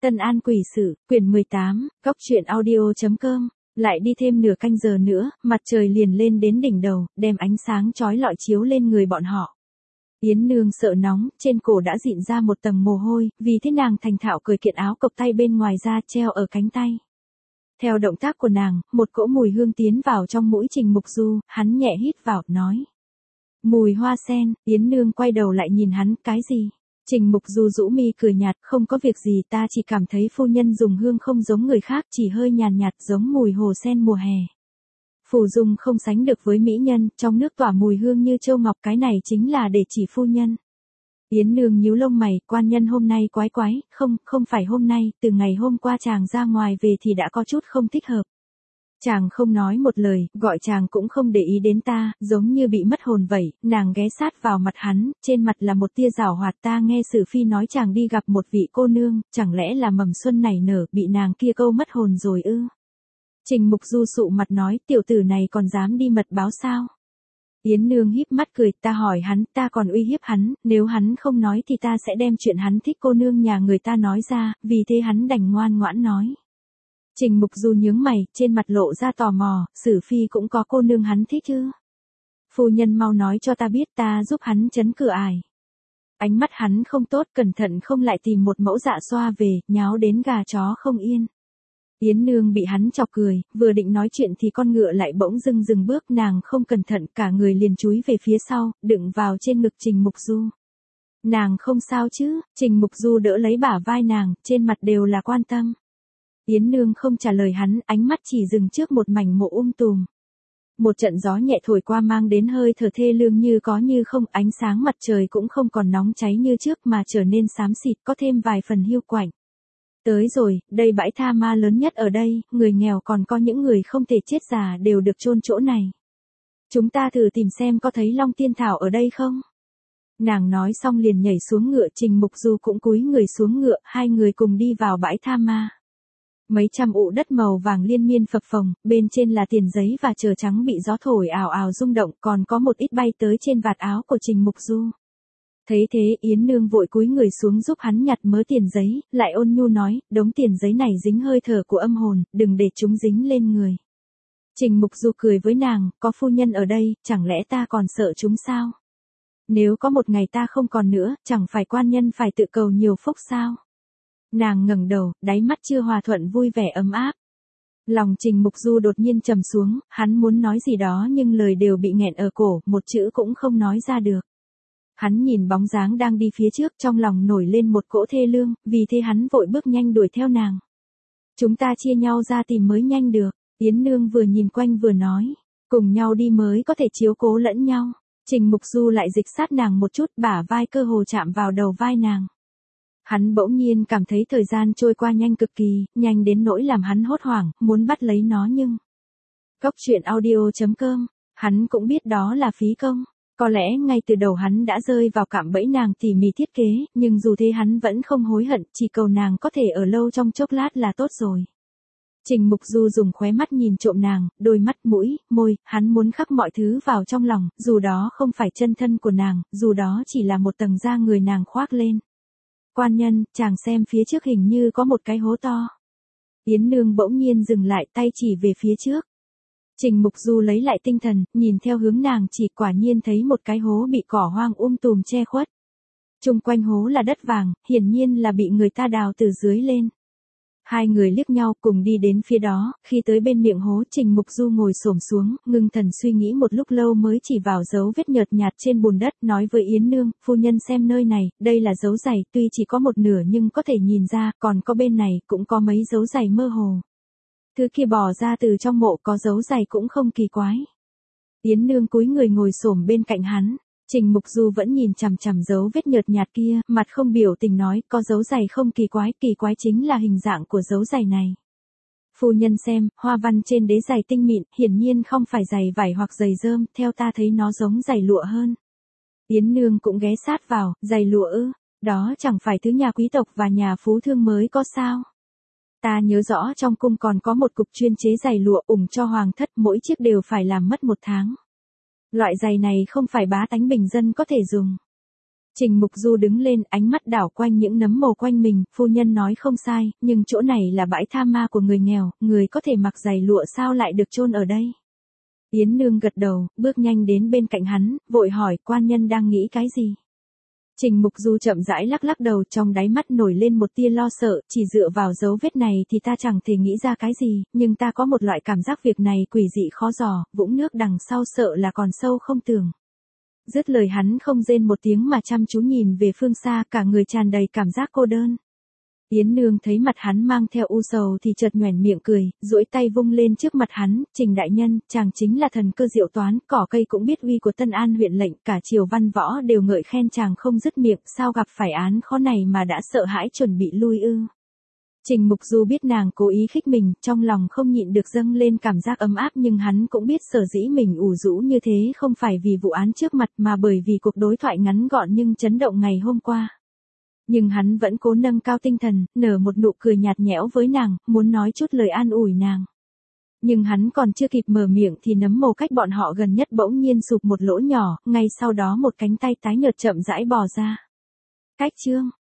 Tân An Quỷ Sự, quyển 18, góc truyện audio.com. Lại đi thêm nửa canh giờ nữa, mặt trời liền lên đến đỉnh đầu, đem ánh sáng chói lọi chiếu lên người bọn họ. Yến Nương sợ nóng, trên cổ đã dịn ra một tầng mồ hôi, vì thế nàng thành thạo cởi kiện áo cộc tay bên ngoài ra treo ở cánh tay. Theo động tác của nàng, một cỗ mùi hương tiến vào trong mũi Trình Mục Du, hắn nhẹ hít vào, nói. Mùi hoa sen. Yến Nương quay đầu lại nhìn hắn, cái gì? Trình Mục Du rũ mi cười nhạt, không có việc gì, ta chỉ cảm thấy phu nhân dùng hương không giống người khác, chỉ hơi nhàn nhạt giống mùi hồ sen mùa hè. Phù dung không sánh được với mỹ nhân, trong nước tỏa mùi hương như châu ngọc, cái này chính là để chỉ phu nhân. Yến Nương nhíu lông mày, quan nhân hôm nay quái quái, không phải hôm nay, từ ngày hôm qua chàng ra ngoài về thì đã có chút không thích hợp. Chàng không nói một lời, gọi chàng cũng không để ý đến ta, giống như bị mất hồn vậy. Nàng ghé sát vào mặt hắn, trên mặt là một tia giảo hoạt. Ta nghe Sử Phi nói chàng đi gặp một vị cô nương, chẳng lẽ là mầm xuân nảy nở, bị nàng kia câu mất hồn rồi ư? Trình Mục Du sụ mặt nói, tiểu tử này còn dám đi mật báo sao? Yến Nương híp mắt cười, ta hỏi hắn, ta còn uy hiếp hắn, nếu hắn không nói thì ta sẽ đem chuyện hắn thích cô nương nhà người ta nói ra, vì thế hắn đành ngoan ngoãn nói. Trình Mục Du nhướng mày, trên mặt lộ ra tò mò, Sử Phi cũng có cô nương hắn thích chứ? Phu nhân mau nói cho ta biết, ta giúp hắn trấn cửa ải. Ánh mắt hắn không tốt, cẩn thận không lại tìm một mẫu dạ xoa về, nháo đến gà chó không yên. Yến Nương bị hắn chọc cười, vừa định nói chuyện thì con ngựa lại bỗng dừng bước, nàng không cẩn thận, cả người liền chúi về phía sau, đựng vào trên ngực Trình Mục Du. Nàng không sao chứ? Trình Mục Du đỡ lấy bả vai nàng, trên mặt đều là quan tâm. Yến Nương không trả lời hắn, ánh mắt chỉ dừng trước một mảnh mộ tùm. Một trận gió nhẹ thổi qua mang đến hơi thở thê lương như có như không, ánh sáng mặt trời cũng không còn nóng cháy như trước mà trở nên xám xịt, có thêm vài phần hiu quạnh. Tới rồi, đây bãi tha ma lớn nhất ở đây, người nghèo còn có những người không thể chết già đều được chôn chỗ này. Chúng ta thử tìm xem có thấy Long Tiên Thảo ở đây không? Nàng nói xong liền nhảy xuống ngựa, Trình Mục Du cũng cúi người xuống ngựa, hai người cùng đi vào bãi tha ma. Mấy trăm ụ đất màu vàng liên miên phập phồng, bên trên là tiền giấy và chờ trắng bị gió thổi ào ào rung động, còn có một ít bay tới trên vạt áo của Trình Mục Du. Thấy thế, Yến Nương vội cúi người xuống giúp hắn nhặt mớ tiền giấy, lại ôn nhu nói, đống tiền giấy này dính hơi thở của âm hồn, đừng để chúng dính lên người. Trình Mục Du cười với nàng, có phu nhân ở đây, chẳng lẽ ta còn sợ chúng sao? Nếu có một ngày ta không còn nữa, chẳng phải quan nhân phải tự cầu nhiều phúc sao? Nàng ngẩng đầu, đáy mắt chưa hòa thuận vui vẻ ấm áp. Lòng Trình Mục Du đột nhiên trầm xuống, hắn muốn nói gì đó nhưng lời đều bị nghẹn ở cổ, một chữ cũng không nói ra được. Hắn nhìn bóng dáng đang đi phía trước, trong lòng nổi lên một cỗ thê lương, vì thế hắn vội bước nhanh đuổi theo nàng. Chúng ta chia nhau ra tìm mới nhanh được. Yến Nương vừa nhìn quanh vừa nói, cùng nhau đi mới có thể chiếu cố lẫn nhau. Trình Mục Du lại dịch sát nàng một chút, bả vai cơ hồ chạm vào đầu vai nàng. Hắn bỗng nhiên cảm thấy thời gian trôi qua nhanh cực kỳ, nhanh đến nỗi làm hắn hốt hoảng, muốn bắt lấy nó nhưng... Góc truyện audio.com, hắn cũng biết đó là phí công. Có lẽ ngay từ đầu hắn đã rơi vào cạm bẫy nàng tỉ mỉ thiết kế, nhưng dù thế hắn vẫn không hối hận, chỉ cầu nàng có thể ở lâu trong chốc lát là tốt rồi. Trình Mục Du dùng khóe mắt nhìn trộm nàng, đôi mắt, mũi, môi, hắn muốn khắc mọi thứ vào trong lòng, dù đó không phải chân thân của nàng, dù đó chỉ là một tầng da người nàng khoác lên. Quan nhân, chàng xem phía trước hình như có một cái hố to. Yến Nương bỗng nhiên dừng lại, tay chỉ về phía trước. Trình Mục Du lấy lại tinh thần, nhìn theo hướng nàng chỉ, quả nhiên thấy một cái hố bị cỏ hoang tùm che khuất. Chung quanh hố là đất vàng, hiển nhiên là bị người ta đào từ dưới lên. Hai người liếc nhau cùng đi đến phía đó, khi tới bên miệng hố Trình Mục Du ngồi xổm xuống, ngưng thần suy nghĩ một lúc lâu mới chỉ vào dấu vết nhợt nhạt trên bùn đất, nói với Yến Nương, phu nhân xem nơi này, đây là dấu giày, tuy chỉ có một nửa nhưng có thể nhìn ra, còn có bên này cũng có mấy dấu giày mơ hồ. Thứ kia bỏ ra từ trong mộ có dấu giày cũng không kỳ quái. Yến Nương cúi người ngồi xổm bên cạnh hắn. Trình Mục Du vẫn nhìn chằm chằm dấu vết nhợt nhạt kia, mặt không biểu tình nói, có dấu giày không kỳ quái chính là hình dạng của dấu giày này. Phu nhân xem, hoa văn trên đế giày tinh mịn, hiển nhiên không phải giày vải hoặc giày rơm, theo ta thấy nó giống giày lụa hơn. Yến Nương cũng ghé sát vào, giày lụa ư, đó chẳng phải thứ nhà quý tộc và nhà phú thương mới có sao. Ta nhớ rõ trong cung còn có một cục chuyên chế giày lụa ủng cho hoàng thất, mỗi chiếc đều phải làm mất 1 tháng. Loại giày này không phải bá tánh bình dân có thể dùng. Trình Mục Du đứng lên, ánh mắt đảo quanh những nấm mồ quanh mình, phu nhân nói không sai, nhưng chỗ này là bãi tha ma của người nghèo, người có thể mặc giày lụa sao lại được chôn ở đây. Yến Nương gật đầu, bước nhanh đến bên cạnh hắn, vội hỏi quan nhân đang nghĩ cái gì. Trình Mục Du chậm rãi lắc lắc đầu, trong đáy mắt nổi lên một tia lo sợ, chỉ dựa vào dấu vết này thì ta chẳng thể nghĩ ra cái gì, nhưng ta có một loại cảm giác việc này quỷ dị khó dò, vũng nước đằng sau sợ là còn sâu không tường. Dứt lời hắn không rên một tiếng mà chăm chú nhìn về phương xa, cả người tràn đầy cảm giác cô đơn. Yến Nương thấy mặt hắn mang theo u sầu thì chợt nhoẻn miệng cười, duỗi tay vung lên trước mặt hắn, Trình đại nhân, chàng chính là thần cơ diệu toán, cỏ cây cũng biết uy của Tân An huyện lệnh, cả triều văn võ đều ngợi khen chàng không dứt miệng, sao gặp phải án khó này mà đã sợ hãi chuẩn bị lui ư. Trình Mục Du biết nàng cố ý khích mình, trong lòng không nhịn được dâng lên cảm giác ấm áp, nhưng hắn cũng biết sở dĩ mình ủ rũ như thế không phải vì vụ án trước mặt mà bởi vì cuộc đối thoại ngắn gọn nhưng chấn động ngày hôm qua. Nhưng hắn vẫn cố nâng cao tinh thần, nở một nụ cười nhạt nhẽo với nàng, muốn nói chút lời an ủi nàng. Nhưng hắn còn chưa kịp mở miệng thì nấm mồ cách bọn họ gần nhất bỗng nhiên sụp một lỗ nhỏ, ngay sau đó một cánh tay tái nhợt chậm rãi bò ra. Cách chương